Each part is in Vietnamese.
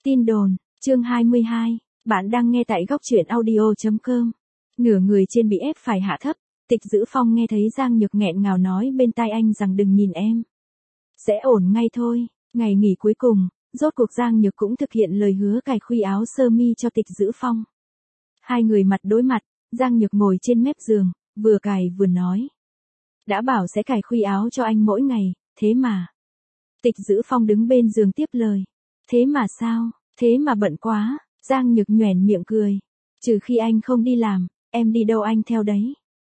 Tin đồn, chương 22, bạn đang nghe tại góc truyện audio.com. Nửa người trên bị ép phải hạ thấp, Tịch Dữ Phong nghe thấy Giang Nhược nghẹn ngào nói bên tai anh rằng đừng nhìn em. Sẽ ổn ngay thôi. Ngày nghỉ cuối cùng, rốt cuộc Giang Nhược cũng thực hiện lời hứa cài khuy áo sơ mi cho Tịch Dữ Phong. Hai người mặt đối mặt, Giang Nhược ngồi trên mép giường, vừa cài vừa nói. Đã bảo sẽ cài khuy áo cho anh mỗi ngày, thế mà. Tịch Dữ Phong đứng bên giường tiếp lời. Thế mà sao, thế mà bận quá, Giang Nhược nhoẻn miệng cười. Trừ khi anh không đi làm, em đi đâu anh theo đấy.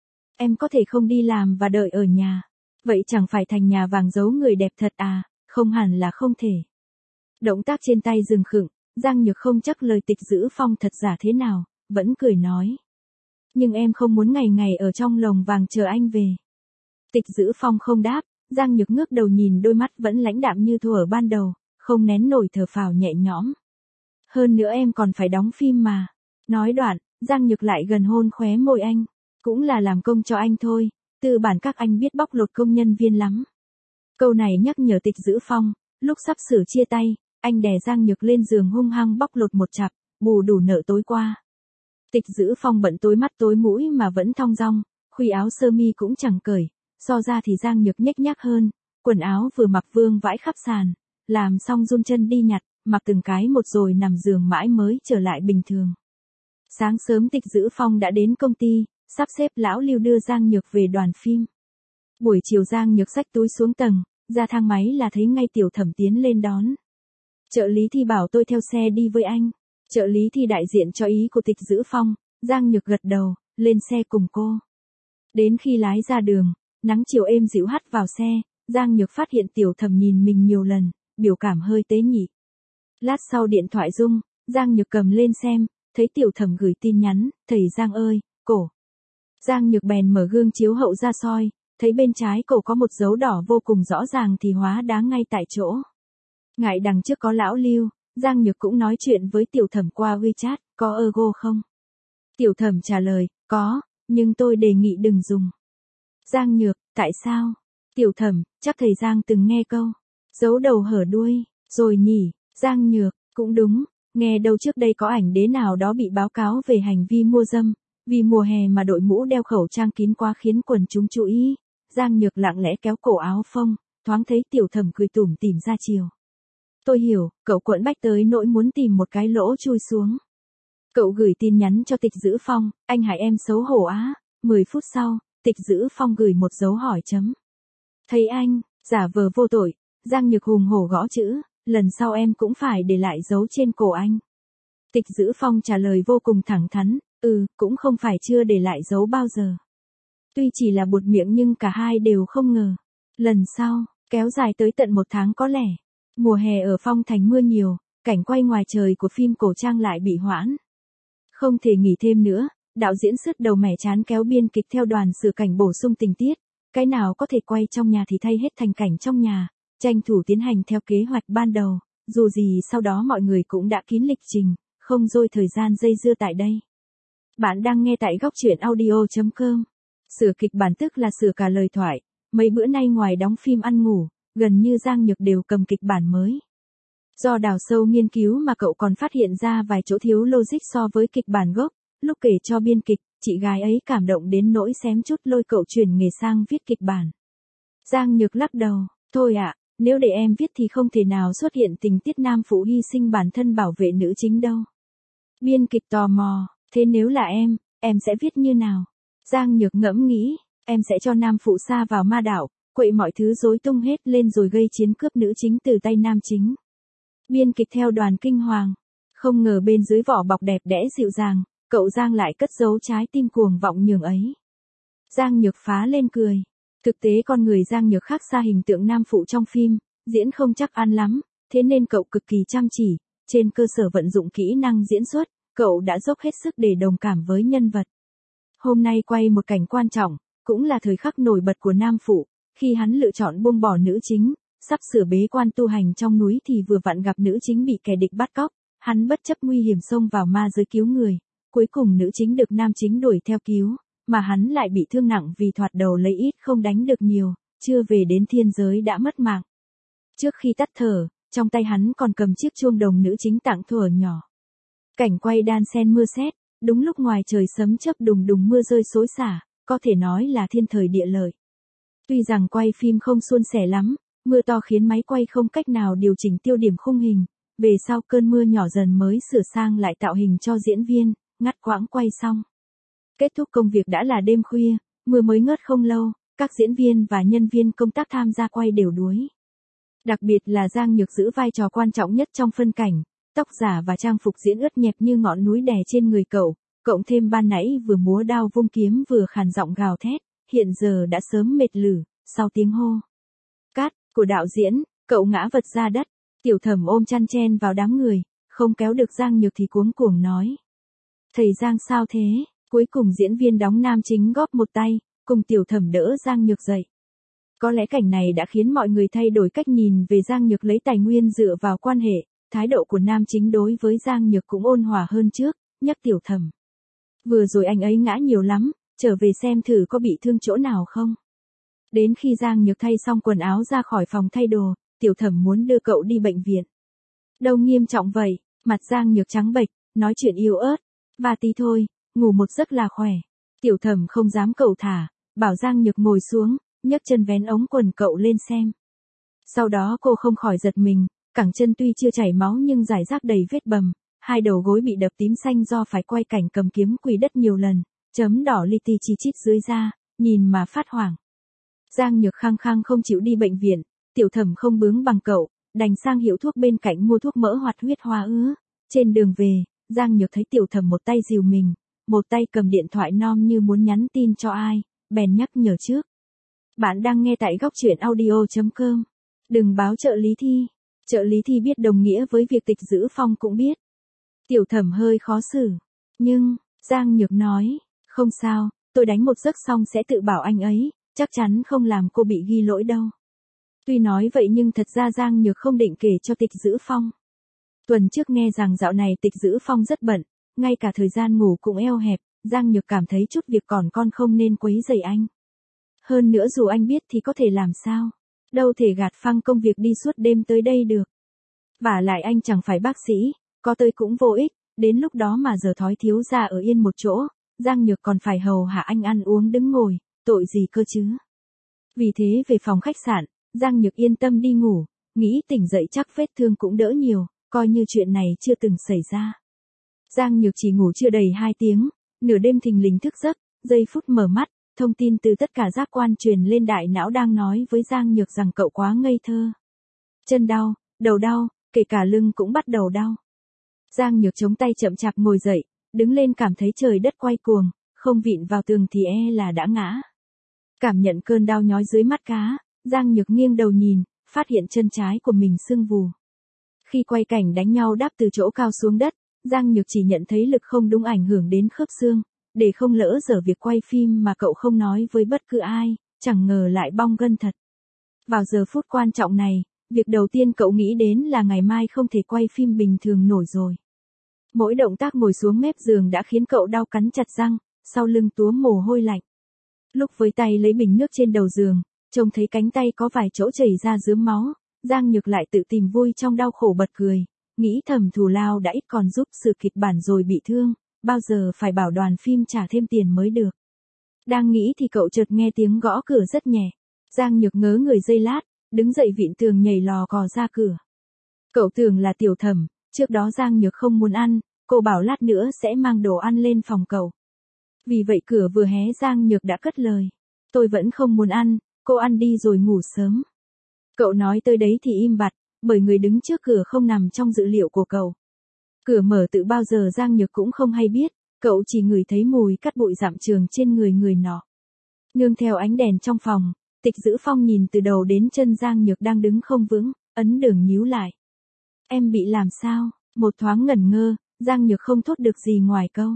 Em có thể không đi làm và đợi ở nhà. Vậy chẳng phải thành nhà vàng giấu người đẹp thật à, không hẳn là không thể. Động tác trên tay dừng khựng, Giang Nhược không chắc lời Tịch Dữ Phong thật giả thế nào, vẫn cười nói. Nhưng em không muốn ngày ngày ở trong lồng vàng chờ anh về. Tịch Dữ Phong không đáp, Giang Nhược ngước đầu nhìn đôi mắt vẫn lãnh đạm như thuở ban đầu, không nén nổi thở phào nhẹ nhõm. Hơn nữa em còn phải đóng phim mà. Nói đoạn, Giang Nhược lại gần hôn khóe môi anh. Cũng là làm công cho anh thôi, tư bản các anh biết bóc lột công nhân viên lắm. Câu này nhắc nhở Tịch Dữ Phong, lúc sắp sửa chia tay, anh đè Giang Nhược lên giường hung hăng bóc lột một chặp, bù đủ nợ tối qua. Tịch Dữ Phong bận tối mắt tối mũi mà vẫn thong dong, khuy áo sơ mi cũng chẳng cởi, so ra thì Giang Nhược nhếch nhác hơn, quần áo vừa mặc vương vãi khắp sàn, làm xong run chân đi nhặt, mặc từng cái một rồi nằm giường mãi mới trở lại bình thường. Sáng sớm Tịch Dữ Phong đã đến công ty, sắp xếp lão Lưu đưa Giang Nhược về đoàn phim. Buổi chiều Giang Nhược xách túi xuống tầng, ra thang máy là thấy ngay Tiểu Thẩm tiến lên đón. Trợ lý thì bảo tôi theo xe đi với anh. Trợ lý thì đại diện cho ý của Tịch Dữ Phong, Giang Nhược gật đầu, lên xe cùng cô. Đến khi lái ra đường, nắng chiều êm dịu hắt vào xe, Giang Nhược phát hiện Tiểu Thẩm nhìn mình nhiều lần, biểu cảm hơi tế nhị. Lát sau điện thoại rung, Giang Nhược cầm lên xem, thấy Tiểu Thẩm gửi tin nhắn, thầy Giang ơi, cổ. Giang Nhược bèn mở gương chiếu hậu ra soi, thấy bên trái cổ có một dấu đỏ vô cùng rõ ràng thì hóa đá ngay tại chỗ. Ngại đằng trước có lão Lưu, Giang Nhược cũng nói chuyện với Tiểu Thẩm qua WeChat, có Ergo không? Tiểu Thẩm trả lời, có, nhưng tôi đề nghị đừng dùng. Giang Nhược, tại sao? Tiểu Thẩm, chắc thầy Giang từng nghe câu, giấu đầu hở đuôi, rồi nhỉ, Giang Nhược, cũng đúng, nghe đâu trước đây có ảnh đế nào đó bị báo cáo về hành vi mua dâm, vì mùa hè mà đội mũ đeo khẩu trang kín quá khiến quần chúng chú ý. Giang Nhược lặng lẽ kéo cổ áo phông, thoáng thấy Tiểu Thẩm cười tủm tỉm ra chiều. Tôi hiểu, cậu quẫn bách tới nỗi muốn tìm một cái lỗ chui xuống. Cậu gửi tin nhắn cho Tịch Dữ Phong, anh hại em xấu hổ á. 10 phút sau, Tịch Dữ Phong gửi một dấu hỏi chấm. Thấy anh, giả vờ vô tội, Giang Nhược hùng hổ gõ chữ, lần sau em cũng phải để lại dấu trên cổ anh. Tịch Dữ Phong trả lời vô cùng thẳng thắn, cũng không phải chưa để lại dấu bao giờ. Tuy chỉ là buột miệng nhưng cả hai đều không ngờ. Lần sau, kéo dài tới tận 1 tháng có lẽ. Mùa hè ở Phong Thành mưa nhiều, cảnh quay ngoài trời của phim cổ trang lại bị hoãn. Không thể nghỉ thêm nữa, đạo diễn sứt đầu mẻ chán kéo biên kịch theo đoàn sửa cảnh bổ sung tình tiết. Cái nào có thể quay trong nhà thì thay hết thành cảnh trong nhà, tranh thủ tiến hành theo kế hoạch ban đầu, dù gì sau đó mọi người cũng đã kín lịch trình, không dôi thời gian dây dưa tại đây. Bạn đang nghe tại góc truyện audio.com. Sửa kịch bản tức là sửa cả lời thoại, mấy bữa nay ngoài đóng phim ăn ngủ, gần như Giang Nhược đều cầm kịch bản mới. Do đào sâu nghiên cứu mà cậu còn phát hiện ra vài chỗ thiếu logic so với kịch bản gốc, lúc kể cho biên kịch, chị gái ấy cảm động đến nỗi xém chút lôi cậu chuyển nghề sang viết kịch bản. Giang Nhược lắc đầu, thôi ạ, nếu để em viết thì không thể nào xuất hiện tình tiết nam phụ hy sinh bản thân bảo vệ nữ chính đâu. Biên kịch tò mò, thế nếu là em sẽ viết như nào? Giang Nhược ngẫm nghĩ, em sẽ cho nam phụ sa vào ma đạo, quậy mọi thứ rối tung hết lên rồi gây chiến cướp nữ chính từ tay nam chính. Biên kịch theo đoàn kinh hoàng, không ngờ bên dưới vỏ bọc đẹp đẽ dịu dàng, cậu Giang lại cất giấu trái tim cuồng vọng nhường ấy. Giang Nhược phá lên cười. Thực tế con người Giang Nhược khác xa hình tượng nam phụ trong phim, diễn không chắc ăn lắm, thế nên cậu cực kỳ chăm chỉ, trên cơ sở vận dụng kỹ năng diễn xuất, cậu đã dốc hết sức để đồng cảm với nhân vật. Hôm nay quay một cảnh quan trọng, cũng là thời khắc nổi bật của nam phụ, khi hắn lựa chọn buông bỏ nữ chính, sắp sửa bế quan tu hành trong núi thì vừa vặn gặp nữ chính bị kẻ địch bắt cóc, hắn bất chấp nguy hiểm xông vào ma giới cứu người, cuối cùng nữ chính được nam chính đuổi theo cứu, mà hắn lại bị thương nặng vì thoạt đầu lấy ít không đánh được nhiều, chưa về đến thiên giới đã mất mạng. Trước khi tắt thở, trong tay hắn còn cầm chiếc chuông đồng nữ chính tặng thuở nhỏ. Cảnh quay đan xen mưa sét, đúng lúc ngoài trời sấm chớp đùng đùng mưa rơi xối xả, có thể nói là thiên thời địa lợi. Tuy rằng quay phim không suôn sẻ lắm, mưa to khiến máy quay không cách nào điều chỉnh tiêu điểm khung hình, về sau cơn mưa nhỏ dần mới sửa sang lại tạo hình cho diễn viên, ngắt quãng quay xong. Kết thúc công việc đã là đêm khuya, mưa mới ngớt không lâu, các diễn viên và nhân viên công tác tham gia quay đều đuối. Đặc biệt là Giang Nhược giữ vai trò quan trọng nhất trong phân cảnh, tóc giả và trang phục diễn ướt nhẹp như ngọn núi đè trên người cậu, cộng thêm ban nãy vừa múa đao vung kiếm vừa khàn giọng gào thét, hiện giờ đã sớm mệt lử, sau tiếng hô cắt của đạo diễn, cậu ngã vật ra đất, Tiểu Thẩm ôm chăn chen vào đám người, không kéo được Giang Nhược thì cuống cuồng nói. Thầy Giang sao thế? Cuối cùng diễn viên đóng nam chính góp một tay, cùng Tiểu Thẩm đỡ Giang Nhược dậy. Có lẽ cảnh này đã khiến mọi người thay đổi cách nhìn về Giang Nhược lấy tài nguyên dựa vào quan hệ, thái độ của nam chính đối với Giang Nhược cũng ôn hòa hơn trước, nhắc Tiểu Thẩm. Vừa rồi anh ấy ngã nhiều lắm, trở về xem thử có bị thương chỗ nào không. Đến khi Giang Nhược thay xong quần áo ra khỏi phòng thay đồ, Tiểu Thẩm muốn đưa cậu đi bệnh viện. Đâu nghiêm trọng vậy, mặt Giang Nhược trắng bệch, nói chuyện yếu ớt, và tí thôi, ngủ một giấc là khỏe. Tiểu Thẩm không dám cậu thả, bảo Giang Nhược ngồi xuống, nhấc chân vén ống quần cậu lên xem. Sau đó cô không khỏi giật mình, cẳng chân tuy chưa chảy máu nhưng rải rác đầy vết bầm, hai đầu gối bị đập tím xanh do phải quay cảnh cầm kiếm quỳ đất nhiều lần, chấm đỏ li ti chi chít dưới da, nhìn mà phát hoảng. Giang Nhược khăng khăng không chịu đi bệnh viện, Tiểu Thẩm không bướng bằng cậu, đành sang hiệu thuốc bên cạnh mua thuốc mỡ hoạt huyết hoa ứa. Trên đường về, Giang Nhược thấy Tiểu Thẩm một tay dìu mình, một tay cầm điện thoại nom như muốn nhắn tin cho ai, bèn nhắc nhở trước. Bạn đang nghe tại góc truyện audio.com. Đừng báo trợ lý thi. Trợ lý thi biết đồng nghĩa với việc tịch giữ Phong cũng biết. Tiểu Thẩm hơi khó xử. Nhưng, Giang Nhược nói, không sao, tôi đánh một giấc xong sẽ tự bảo anh ấy, chắc chắn không làm cô bị ghi lỗi đâu. Tuy nói vậy nhưng thật ra Giang Nhược không định kể cho tịch giữ Phong. Tuần trước nghe rằng dạo này tịch giữ Phong rất bận, ngay cả thời gian ngủ cũng eo hẹp, Giang Nhược cảm thấy chút việc còn con không nên quấy rầy anh. Hơn nữa dù anh biết thì có thể làm sao, đâu thể gạt phăng công việc đi suốt đêm tới đây được. Vả lại anh chẳng phải bác sĩ, có tới cũng vô ích, đến lúc đó mà giờ thói thiếu ra ở yên một chỗ, Giang Nhược còn phải hầu hạ anh ăn uống đứng ngồi, tội gì cơ chứ. Vì thế về phòng khách sạn, Giang Nhược yên tâm đi ngủ, nghĩ tỉnh dậy chắc vết thương cũng đỡ nhiều, coi như chuyện này chưa từng xảy ra. Giang Nhược chỉ ngủ chưa đầy 2 tiếng, nửa đêm thình lình thức giấc, giây phút mở mắt, thông tin từ tất cả giác quan truyền lên đại não đang nói với Giang Nhược rằng cậu quá ngây thơ. Chân đau, đầu đau, kể cả lưng cũng bắt đầu đau. Giang Nhược chống tay chậm chạp ngồi dậy, đứng lên cảm thấy trời đất quay cuồng, không vịn vào tường thì là đã ngã. Cảm nhận cơn đau nhói dưới mắt cá, Giang Nhược nghiêng đầu nhìn, phát hiện chân trái của mình sưng vù. Khi quay cảnh đánh nhau đáp từ chỗ cao xuống đất, Giang Nhược chỉ nhận thấy lực không đúng ảnh hưởng đến khớp xương, để không lỡ dở việc quay phim mà cậu không nói với bất cứ ai, chẳng ngờ lại bong gân thật. Vào giờ phút quan trọng này, việc đầu tiên cậu nghĩ đến là ngày mai không thể quay phim bình thường nổi rồi. Mỗi động tác ngồi xuống mép giường đã khiến cậu đau cắn chặt răng, sau lưng túa mồ hôi lạnh. Lúc với tay lấy bình nước trên đầu giường, trông thấy cánh tay có vài chỗ chảy ra rướm máu, Giang Nhược lại tự tìm vui trong đau khổ bật cười, nghĩ thầm thù lao đã ít còn giúp sự kịch bản rồi bị thương, bao giờ phải bảo đoàn phim trả thêm tiền mới được. Đang nghĩ thì cậu chợt nghe tiếng gõ cửa rất nhẹ. Giang Nhược ngớ người giây lát, đứng dậy vịn tường nhảy lò cò ra cửa. Cậu tưởng là Tiểu Thẩm, trước đó Giang Nhược không muốn ăn, cô bảo lát nữa sẽ mang đồ ăn lên phòng cậu. Vì vậy cửa vừa hé Giang Nhược đã cất lời. Tôi vẫn không muốn ăn, cô ăn đi rồi ngủ sớm. Cậu nói tới đấy thì im bặt, bởi người đứng trước cửa không nằm trong dự liệu của cậu. Cửa mở từ bao giờ Giang Nhược cũng không hay biết, cậu chỉ ngửi thấy mùi cát bụi dặm trường trên người nọ. Nương theo ánh đèn trong phòng, Tịch Dữ Phong nhìn từ đầu đến chân Giang Nhược đang đứng không vững, ấn đường nhíu lại. Em bị làm sao? Một thoáng ngẩn ngơ, Giang Nhược không thốt được gì ngoài câu.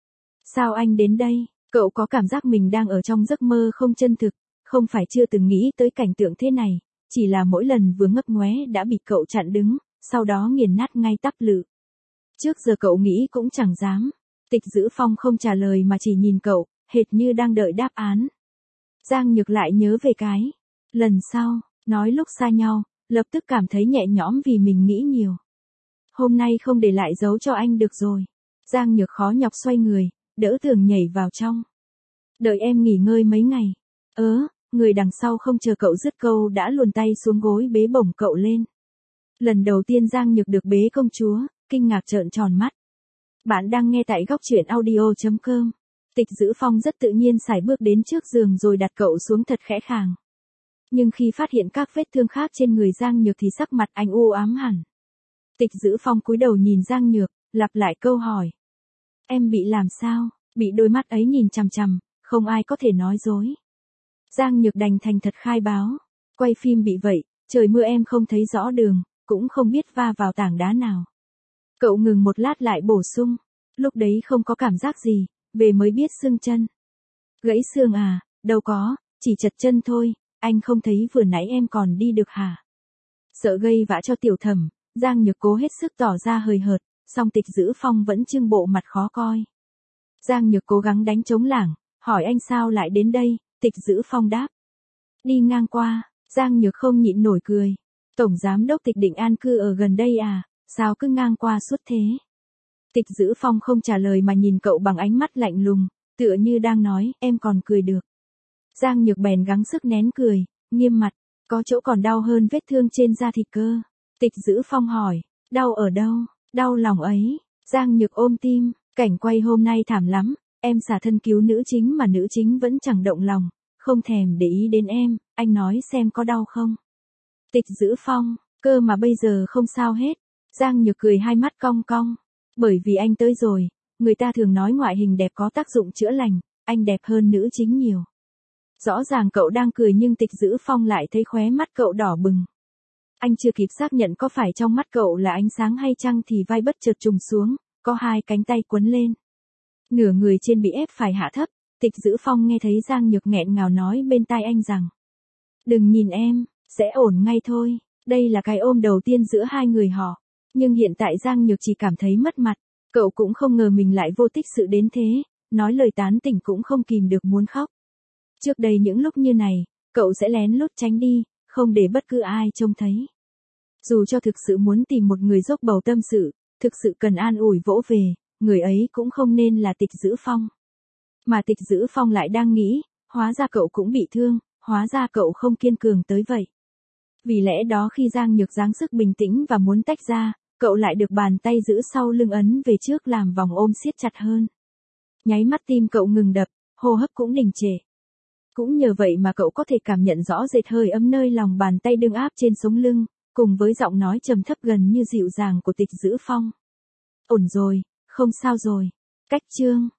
Sao anh đến đây? Cậu có cảm giác mình đang ở trong giấc mơ không chân thực, không phải chưa từng nghĩ tới cảnh tượng thế này, chỉ là mỗi lần vừa ngấp ngoé đã bị cậu chặn đứng, sau đó nghiền nát ngay tắp lự. Trước giờ cậu nghĩ cũng chẳng dám. Tịch Dữ Phong không trả lời mà chỉ nhìn cậu, hệt như đang đợi đáp án. Giang Nhược lại nhớ về cái lần sau, nói lúc xa nhau, lập tức cảm thấy nhẹ nhõm vì mình nghĩ nhiều. Hôm nay không để lại dấu cho anh được rồi. Giang Nhược khó nhọc xoay người, đỡ Tường nhảy vào trong. Đợi em nghỉ ngơi mấy ngày. Người đằng sau không chờ cậu dứt câu đã luồn tay xuống gối bế bổng cậu lên. Lần đầu tiên Giang Nhược được bế công chúa, kinh ngạc trợn tròn mắt. Bạn đang nghe tại góc truyện audio.com. Tịch Dữ Phong rất tự nhiên sải bước đến trước giường rồi đặt cậu xuống thật khẽ khàng. Nhưng khi phát hiện các vết thương khác trên người Giang Nhược thì sắc mặt anh u ám hẳn. Tịch Dữ Phong cúi đầu nhìn Giang Nhược, lặp lại câu hỏi. Em bị làm sao? Bị đôi mắt ấy nhìn chằm chằm, không ai có thể nói dối. Giang Nhược đành thành thật khai báo. Quay phim bị vậy, trời mưa em không thấy rõ đường, cũng không biết va vào tảng đá nào. Cậu ngừng một lát lại bổ sung. Lúc đấy không có cảm giác gì, về mới biết sưng chân. Gãy xương à, đâu có, chỉ chật chân thôi, anh không thấy vừa nãy em còn đi được hả? Sợ gây vã cho Tiểu Thẩm, Giang Nhược cố hết sức tỏ ra hời hợt, song Tịch Dữ Phong vẫn trưng bộ mặt khó coi. Giang Nhược cố gắng đánh trống lảng, hỏi anh sao lại đến đây, Tịch Dữ Phong đáp. Đi ngang qua, Giang Nhược không nhịn nổi cười. Tổng giám đốc Tịch định an cư ở gần đây à, sao cứ ngang qua suốt thế? Tịch Dữ Phong không trả lời mà nhìn cậu bằng ánh mắt lạnh lùng, tựa như đang nói, em còn cười được. Giang Nhược bèn gắng sức nén cười, nghiêm mặt, có chỗ còn đau hơn vết thương trên da thịt cơ. Tịch Dữ Phong hỏi, đau ở đâu? Đau lòng ấy. Giang Nhược ôm tim, cảnh quay hôm nay thảm lắm, em xả thân cứu nữ chính mà nữ chính vẫn chẳng động lòng, không thèm để ý đến em, anh nói xem có đau không? Tịch Dữ Phong, cơ mà bây giờ không sao hết. Giang Nhược cười hai mắt cong cong. Bởi vì anh tới rồi, người ta thường nói ngoại hình đẹp có tác dụng chữa lành, anh đẹp hơn nữ chính nhiều. Rõ ràng cậu đang cười nhưng Tịch Dữ Phong lại thấy khóe mắt cậu đỏ bừng. Anh chưa kịp xác nhận có phải trong mắt cậu là ánh sáng hay chăng thì vai bất chợt trùng xuống, có hai cánh tay quấn lên. Nửa người trên bị ép phải hạ thấp, Tịch Dữ Phong nghe thấy Giang Nhược nghẹn ngào nói bên tai anh rằng. Đừng nhìn em, sẽ ổn ngay thôi, đây là cái ôm đầu tiên giữa hai người họ. Nhưng hiện tại Giang Nhược chỉ cảm thấy mất mặt, cậu cũng không ngờ mình lại vô tích sự đến thế, nói lời tán tỉnh cũng không kìm được muốn khóc. Trước đây những lúc như này, cậu sẽ lén lút tránh đi, không để bất cứ ai trông thấy. Dù cho thực sự muốn tìm một người dốc bầu tâm sự, thực sự cần an ủi vỗ về, người ấy cũng không nên là Tịch Dữ Phong. Mà Tịch Dữ Phong lại đang nghĩ, hóa ra cậu cũng bị thương, hóa ra cậu không kiên cường tới vậy. Vì lẽ đó khi Giang Nhược giáng sức bình tĩnh và muốn tách ra, cậu lại được bàn tay giữ sau lưng ấn về trước làm vòng ôm siết chặt hơn. Nháy mắt tim cậu ngừng đập, hô hấp cũng đình trệ. Cũng nhờ vậy mà cậu có thể cảm nhận rõ rệt hơi ấm nơi lòng bàn tay đương áp trên sống lưng, cùng với giọng nói trầm thấp gần như dịu dàng của Tịch Dữ Phong. Ổn rồi, không sao rồi. Cách chương.